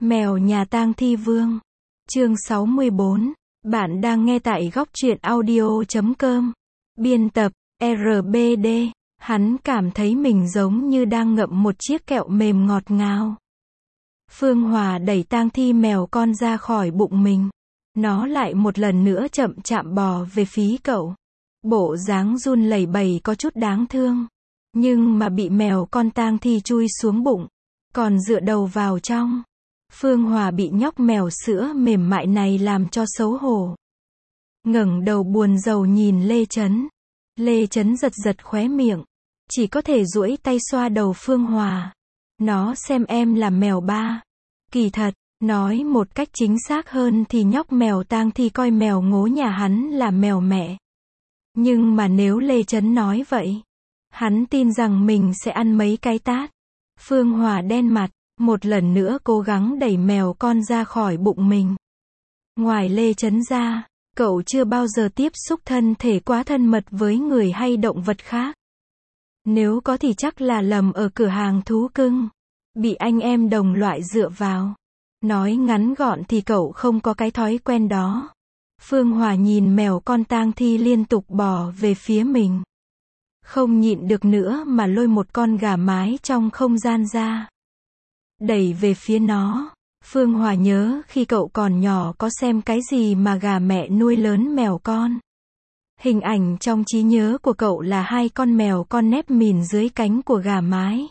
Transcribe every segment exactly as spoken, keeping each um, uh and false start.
Mèo nhà tang thi vương. Chương sáu mươi bốn. Bạn đang nghe tại góc truyện audio chấm com. Biên tập, rờ bê đê. Hắn cảm thấy mình giống như đang ngậm một chiếc kẹo mềm ngọt ngào. Phương Hòa đẩy tang thi mèo con ra khỏi bụng mình. Nó lại một lần nữa chậm chạm bò về phía cậu. Bộ dáng run lẩy bẩy có chút đáng thương. Nhưng mà bị mèo con tang thi chui xuống bụng. Còn dựa đầu vào trong. Phương Hòa bị nhóc mèo sữa mềm mại này làm cho xấu hổ. Ngẩng đầu buồn rầu nhìn Lê Chấn. Lê Chấn giật giật khóe miệng. Chỉ có thể duỗi tay xoa đầu Phương Hòa. Nó xem em là mèo ba. Kỳ thật, nói một cách chính xác hơn thì nhóc mèo tang thi coi mèo ngố nhà hắn là mèo mẹ. Nhưng mà nếu Lê Chấn nói vậy, hắn tin rằng mình sẽ ăn mấy cái tát. Phương Hòa đen mặt, một lần nữa cố gắng đẩy mèo con ra khỏi bụng mình. Ngoài Lê Chấn ra, cậu chưa bao giờ tiếp xúc thân thể quá thân mật với người hay động vật khác. Nếu có thì chắc là lầm ở cửa hàng thú cưng. Bị anh em đồng loại dựa vào. Nói ngắn gọn thì cậu không có cái thói quen đó. Phương Hòa nhìn mèo con tang thi liên tục bò về phía mình. Không nhịn được nữa mà lôi một con gà mái trong không gian ra. Đẩy về phía nó. Phương Hòa nhớ khi cậu còn nhỏ có xem cái gì mà gà mẹ nuôi lớn mèo con. Hình ảnh trong trí nhớ của cậu là hai con mèo con nép mìn dưới cánh của gà mái.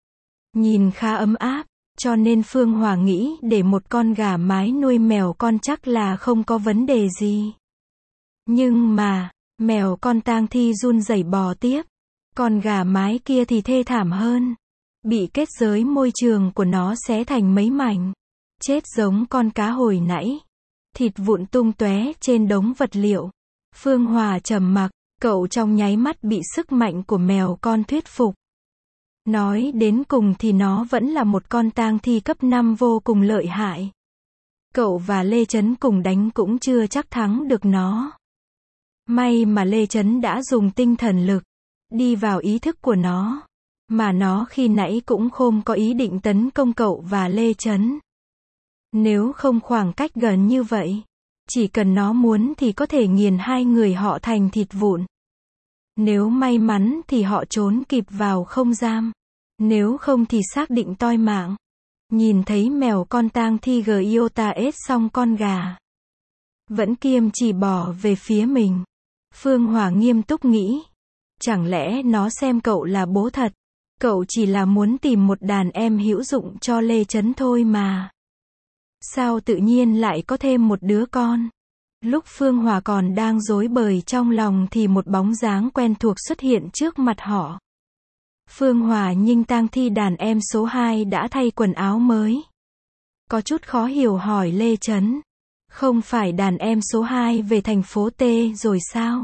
Nhìn khá ấm áp, cho nên Phương Hòa nghĩ để một con gà mái nuôi mèo con chắc là không có vấn đề gì. Nhưng mà, mèo con tang thi run rẩy bò tiếp. Con gà mái kia thì thê thảm hơn. Bị kết giới môi trường của nó xé thành mấy mảnh. Chết giống con cá hồi nãy. Thịt vụn tung tóe trên đống vật liệu. Phương Hòa trầm mặc, cậu trong nháy mắt bị sức mạnh của mèo con thuyết phục. Nói đến cùng thì nó vẫn là một con tang thi cấp năm vô cùng lợi hại. Cậu và Lê Chấn cùng đánh cũng chưa chắc thắng được nó. May mà Lê Chấn đã dùng tinh thần lực, đi vào ý thức của nó. Mà nó khi nãy cũng không có ý định tấn công cậu và Lê Chấn. Nếu không khoảng cách gần như vậy, chỉ cần nó muốn thì có thể nghiền hai người họ thành thịt vụn. Nếu may mắn thì họ trốn kịp vào không gian. Nếu không thì xác định toi mạng. Nhìn thấy mèo con tang thi Giota ết xong con gà. Vẫn kiêm chỉ bỏ về phía mình. Phương Hòa nghiêm túc nghĩ. Chẳng lẽ nó xem cậu là bố thật? Cậu chỉ là muốn tìm một đàn em hữu dụng cho Lê Chấn thôi mà. Sao tự nhiên lại có thêm một đứa con? Lúc Phương Hòa còn đang rối bời trong lòng thì một bóng dáng quen thuộc xuất hiện trước mặt họ. Phương Hòa nhìn tang thi đàn em số hai đã thay quần áo mới. Có chút khó hiểu hỏi Lê Chấn. Không phải đàn em số hai về thành phố T rồi sao?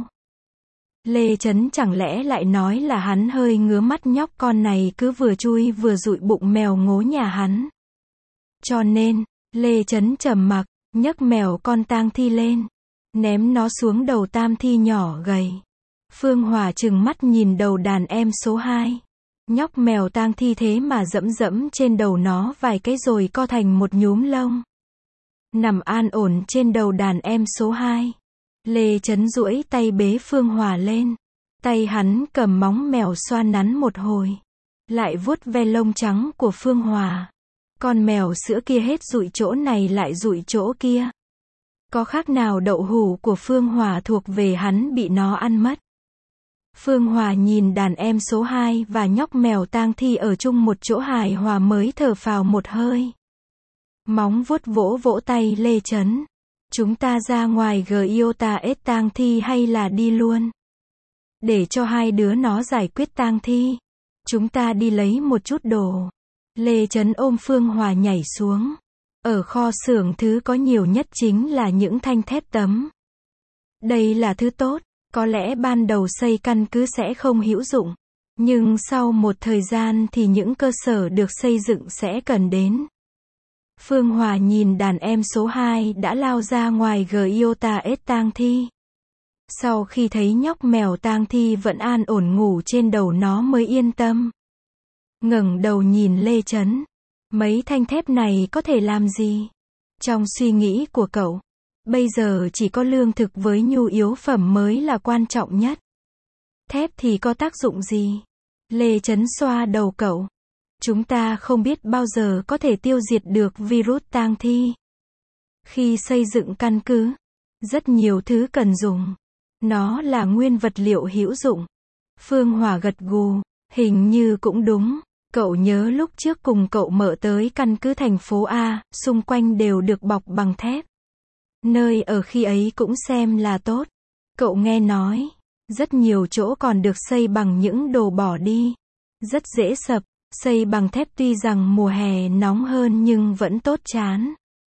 Lê Chấn chẳng lẽ lại nói là hắn hơi ngứa mắt nhóc con này cứ vừa chui vừa dụi bụng mèo ngố nhà hắn. Cho nên, Lê Chấn trầm mặc, nhấc mèo con tang thi lên. Ném nó xuống đầu tam thi nhỏ gầy. Phương Hòa trừng mắt nhìn đầu đàn em số hai. Nhóc mèo tang thi thế mà dẫm dẫm trên đầu nó vài cái rồi co thành một nhúm lông. Nằm an ổn trên đầu đàn em số hai. Lê Chấn duỗi tay bế Phương Hòa lên. Tay hắn cầm móng mèo xoa nắn một hồi. Lại vuốt ve lông trắng của Phương Hòa. Con mèo sữa kia hết dụi chỗ này lại dụi chỗ kia. Có khác nào đậu hũ của Phương Hòa thuộc về hắn bị nó ăn mất. Phương Hòa nhìn đàn em số hai và nhóc mèo tang thi ở chung một chỗ hài hòa mới thở phào một hơi. Móng vuốt vỗ vỗ tay Lê Chấn. Chúng ta ra ngoài Giota ết tang thi hay là đi luôn? Để cho hai đứa nó giải quyết tang thi. Chúng ta đi lấy một chút đồ. Lê Chấn ôm Phương Hòa nhảy xuống. Ở kho xưởng thứ có nhiều nhất chính là những thanh thép tấm. Đây là thứ tốt. Có lẽ ban đầu xây căn cứ sẽ không hữu dụng. Nhưng sau một thời gian thì những cơ sở được xây dựng sẽ cần đến. Phương Hòa nhìn đàn em số hai đã lao ra ngoài Giota ết tang thi. Sau khi thấy nhóc mèo tang thi vẫn an ổn ngủ trên đầu nó mới yên tâm. Ngẩng đầu nhìn Lê Chấn. Mấy thanh thép này có thể làm gì? Trong suy nghĩ của cậu, bây giờ chỉ có lương thực với nhu yếu phẩm mới là quan trọng nhất. Thép thì có tác dụng gì? Lê Chấn xoa đầu cậu. Chúng ta không biết bao giờ có thể tiêu diệt được virus tang thi. Khi xây dựng căn cứ, rất nhiều thứ cần dùng. Nó là nguyên vật liệu hữu dụng. Phương Hòa gật gù, hình như cũng đúng. Cậu nhớ lúc trước cùng cậu mở tới căn cứ thành phố A, xung quanh đều được bọc bằng thép. Nơi ở khi ấy cũng xem là tốt. Cậu nghe nói, rất nhiều chỗ còn được xây bằng những đồ bỏ đi. Rất dễ sập, xây bằng thép tuy rằng mùa hè nóng hơn nhưng vẫn tốt chán.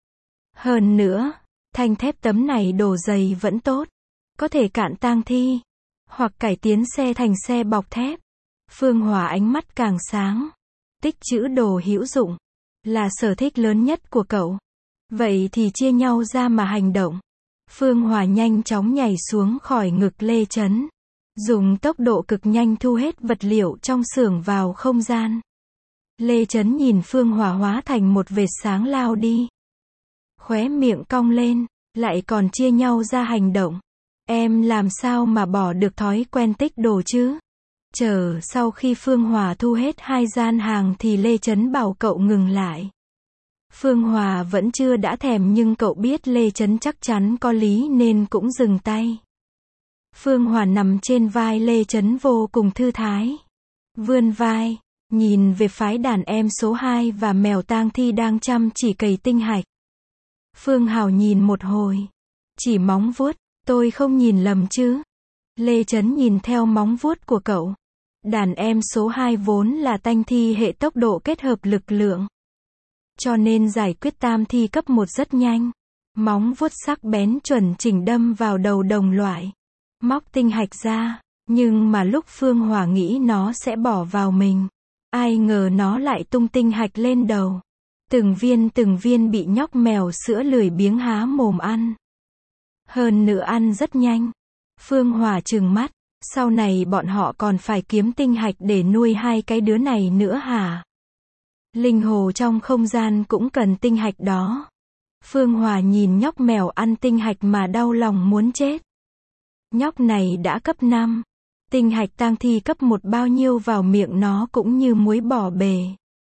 Hơn nữa, thanh thép tấm này đổ dày vẫn tốt. Có thể cạn tang thi, hoặc cải tiến xe thành xe bọc thép. Phương Hòa ánh mắt càng sáng. Tích trữ đồ hữu dụng là sở thích lớn nhất của cậu. Vậy thì chia nhau ra mà hành động. Phương Hòa nhanh chóng nhảy xuống khỏi ngực Lê Chấn, dùng tốc độ cực nhanh thu hết vật liệu trong xưởng vào không gian. Lê Chấn nhìn Phương Hòa hóa thành một vệt sáng lao đi. Khóe miệng cong lên, lại còn chia nhau ra hành động. Em làm sao mà bỏ được thói quen tích đồ chứ? Chờ sau khi Phương Hòa thu hết hai gian hàng thì Lê Chấn bảo cậu ngừng lại. Phương Hòa vẫn chưa đã thèm nhưng cậu biết Lê Chấn chắc chắn có lý nên cũng dừng tay. Phương Hòa nằm trên vai Lê Chấn vô cùng thư thái. Vươn vai, nhìn về phái đàn em số hai và mèo tang thi đang chăm chỉ cày tinh hạch. Phương Hào nhìn một hồi. Chỉ móng vuốt, tôi không nhìn lầm chứ? Lê Chấn nhìn theo móng vuốt của cậu. Đàn em số hai vốn là tang thi hệ tốc độ kết hợp lực lượng. Cho nên giải quyết tam thi cấp một rất nhanh. Móng vuốt sắc bén chuẩn chỉnh đâm vào đầu đồng loại. Móc tinh hạch ra. Nhưng mà lúc Phương Hòa nghĩ nó sẽ bỏ vào mình, ai ngờ nó lại tung tinh hạch lên đầu. Từng viên từng viên bị nhóc mèo sữa lười biếng há mồm ăn. Hơn nữa ăn rất nhanh. Phương Hòa trừng mắt. Sau này bọn họ còn phải kiếm tinh hạch để nuôi hai cái đứa này nữa hả? Linh hồ trong không gian cũng cần tinh hạch đó. Phương Hòa nhìn nhóc mèo ăn tinh hạch mà đau lòng muốn chết. Nhóc này đã cấp năm. Tinh hạch tang thi cấp một bao nhiêu vào miệng nó cũng như muối bỏ bể.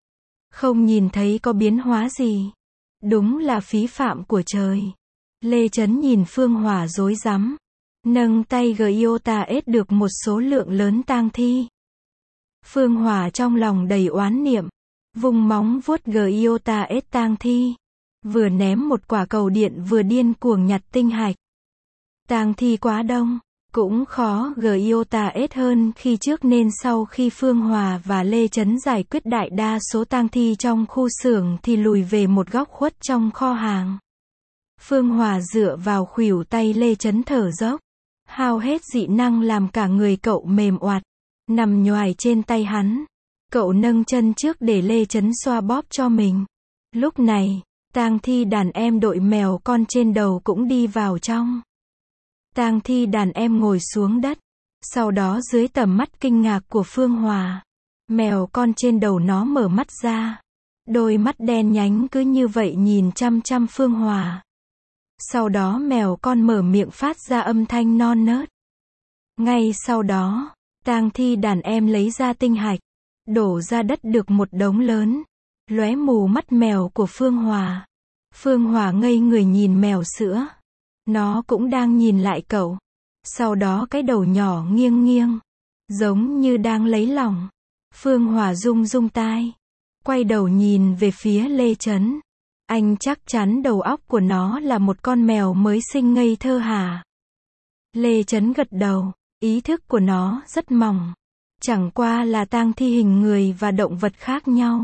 Không nhìn thấy có biến hóa gì. Đúng là phí phạm của trời. Lê Chấn nhìn Phương Hòa rối rắm. Nâng tay Giota ết được một số lượng lớn tang thi. Phương Hòa trong lòng đầy oán niệm. Vùng móng vuốt Giota ết tang thi. Vừa ném một quả cầu điện vừa điên cuồng nhặt tinh hạch. Tang thi quá đông. Cũng khó Giota ết hơn khi trước nên sau khi Phương Hòa và Lê Chấn giải quyết đại đa số tang thi trong khu xưởng thì lùi về một góc khuất trong kho hàng. Phương Hòa dựa vào khuỷu tay Lê Chấn thở dốc. Hao hết dị năng làm cả người cậu mềm oặt. Nằm nhoài trên tay hắn. Cậu nâng chân trước để Lê Chấn xoa bóp cho mình. Lúc này, tang thi đàn em đội mèo con trên đầu cũng đi vào trong. Tang thi đàn em ngồi xuống đất. Sau đó dưới tầm mắt kinh ngạc của Phương Hòa, mèo con trên đầu nó mở mắt ra. Đôi mắt đen nhánh cứ như vậy nhìn chăm chăm Phương Hòa. Sau đó mèo con mở miệng phát ra âm thanh non nớt. Ngay sau đó, tang thi đàn em lấy ra tinh hạch, đổ ra đất được một đống lớn, lóe mù mắt mèo của Phương Hòa. Phương Hòa ngây người nhìn mèo sữa. Nó cũng đang nhìn lại cậu. Sau đó cái đầu nhỏ nghiêng nghiêng, giống như đang lấy lòng. Phương Hòa rung rung tai, quay đầu nhìn về phía Lê Chấn. Anh chắc chắn đầu óc của nó là một con mèo mới sinh ngây thơ hả? Lê Chấn gật đầu, ý thức của nó rất mỏng. Chẳng qua là tang thi hình người và động vật khác nhau.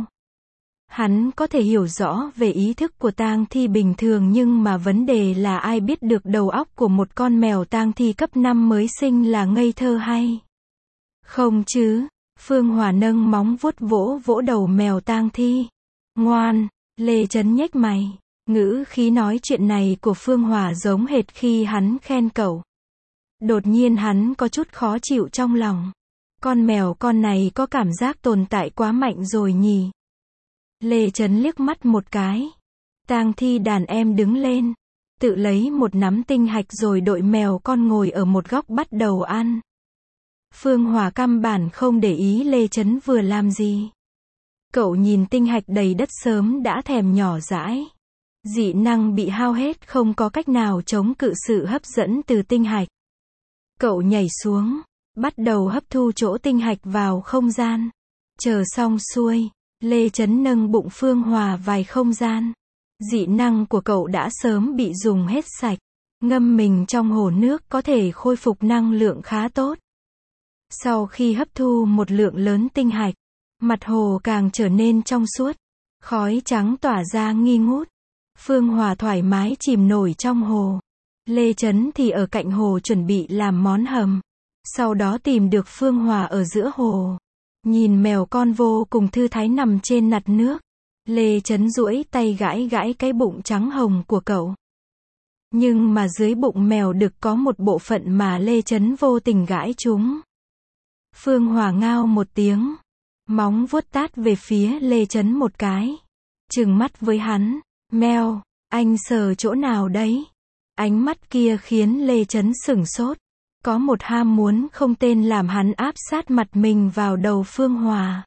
Hắn có thể hiểu rõ về ý thức của tang thi bình thường nhưng mà vấn đề là ai biết được đầu óc của một con mèo tang thi cấp năm mới sinh là ngây thơ hay không chứ? Phương Hòa nâng móng vuốt vỗ vỗ đầu mèo tang thi. Ngoan, Lê Chấn nhếch mày. Ngữ khí nói chuyện này của Phương Hòa giống hệt khi hắn khen cậu. Đột nhiên hắn có chút khó chịu trong lòng. Con mèo con này có cảm giác tồn tại quá mạnh rồi nhỉ? Lê Chấn liếc mắt một cái. Tang Thi đàn em đứng lên, tự lấy một nắm tinh hạch rồi đội mèo con ngồi ở một góc bắt đầu ăn. Phương Hòa căn bản không để ý Lê Chấn vừa làm gì. Cậu nhìn tinh hạch đầy đất sớm đã thèm nhỏ dãi. Dị năng bị hao hết, không có cách nào chống cự sự hấp dẫn từ tinh hạch. Cậu nhảy xuống, bắt đầu hấp thu chỗ tinh hạch vào không gian. Chờ xong xuôi, Lê Chấn nâng bụng Phương Hòa vài không gian. Dị năng của cậu đã sớm bị dùng hết sạch. Ngâm mình trong hồ nước có thể khôi phục năng lượng khá tốt. Sau khi hấp thu một lượng lớn tinh hạch, mặt hồ càng trở nên trong suốt. Khói trắng tỏa ra nghi ngút. Phương Hòa thoải mái chìm nổi trong hồ. Lê Chấn thì ở cạnh hồ chuẩn bị làm món hầm. Sau đó tìm được Phương Hòa ở giữa hồ. Nhìn mèo con vô cùng thư thái nằm trên nặt nước. Lê Chấn duỗi tay gãi gãi cái bụng trắng hồng của cậu. Nhưng mà dưới bụng mèo đực có một bộ phận mà Lê Chấn vô tình gãi trúng. Phương Hòa ngao một tiếng. Móng vuốt tát về phía Lê Chấn một cái. Trừng mắt với hắn. Mèo, anh sờ chỗ nào đấy? Ánh mắt kia khiến Lê Chấn sửng sốt. Có một ham muốn không tên làm hắn áp sát mặt mình vào đầu Phương Hòa.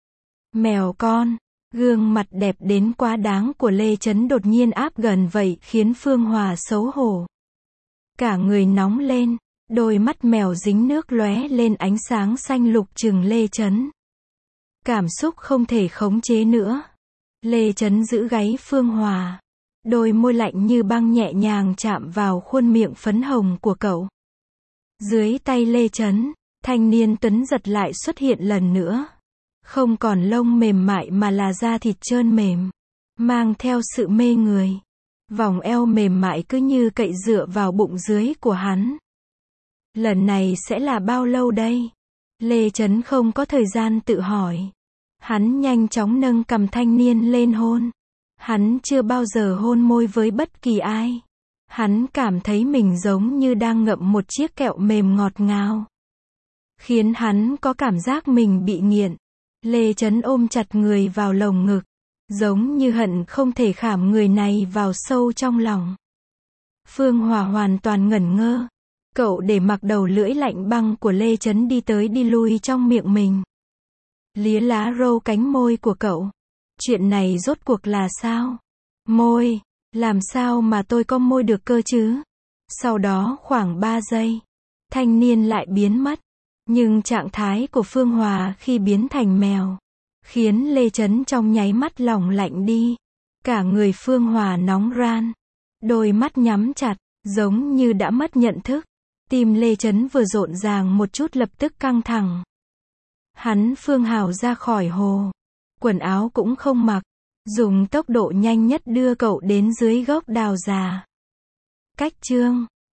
Mèo con, gương mặt đẹp đến quá đáng của Lê Chấn đột nhiên áp gần vậy khiến Phương Hòa xấu hổ. Cả người nóng lên, đôi mắt mèo dính nước lóe lên ánh sáng xanh lục trừng Lê Chấn. Cảm xúc không thể khống chế nữa. Lê Chấn giữ gáy Phương Hòa. Đôi môi lạnh như băng nhẹ nhàng chạm vào khuôn miệng phấn hồng của cậu. Dưới tay Lê Chấn, thanh niên tuấn giật lại xuất hiện lần nữa. Không còn lông mềm mại mà là da thịt trơn mềm. Mang theo sự mê người. Vòng eo mềm mại cứ như cậy dựa vào bụng dưới của hắn. Lần này sẽ là bao lâu đây? Lê Chấn không có thời gian tự hỏi. Hắn nhanh chóng nâng cằm thanh niên lên hôn. Hắn chưa bao giờ hôn môi với bất kỳ ai. Hắn cảm thấy mình giống như đang ngậm một chiếc kẹo mềm ngọt ngào. Khiến hắn có cảm giác mình bị nghiện. Lê Chấn ôm chặt người vào lồng ngực. Giống như hận không thể khảm người này vào sâu trong lòng. Phương Hòa hoàn toàn ngẩn ngơ. Cậu để mặc đầu lưỡi lạnh băng của Lê Chấn đi tới đi lui trong miệng mình. Lía lá râu cánh môi của cậu. Chuyện này rốt cuộc là sao? Môi, làm sao mà tôi có môi được cơ chứ? Sau đó khoảng ba giây, thanh niên lại biến mất. Nhưng trạng thái của Phương Hòa khi biến thành mèo, khiến Lê Chấn trong nháy mắt lòng lạnh đi. Cả người Phương Hòa nóng ran. Đôi mắt nhắm chặt, giống như đã mất nhận thức. Tim Lê Chấn vừa rộn ràng một chút lập tức căng thẳng. Hắn Phương hào ra khỏi hồ. Quần áo cũng không mặc. Dùng tốc độ nhanh nhất đưa cậu đến dưới gốc đào già. Cách chương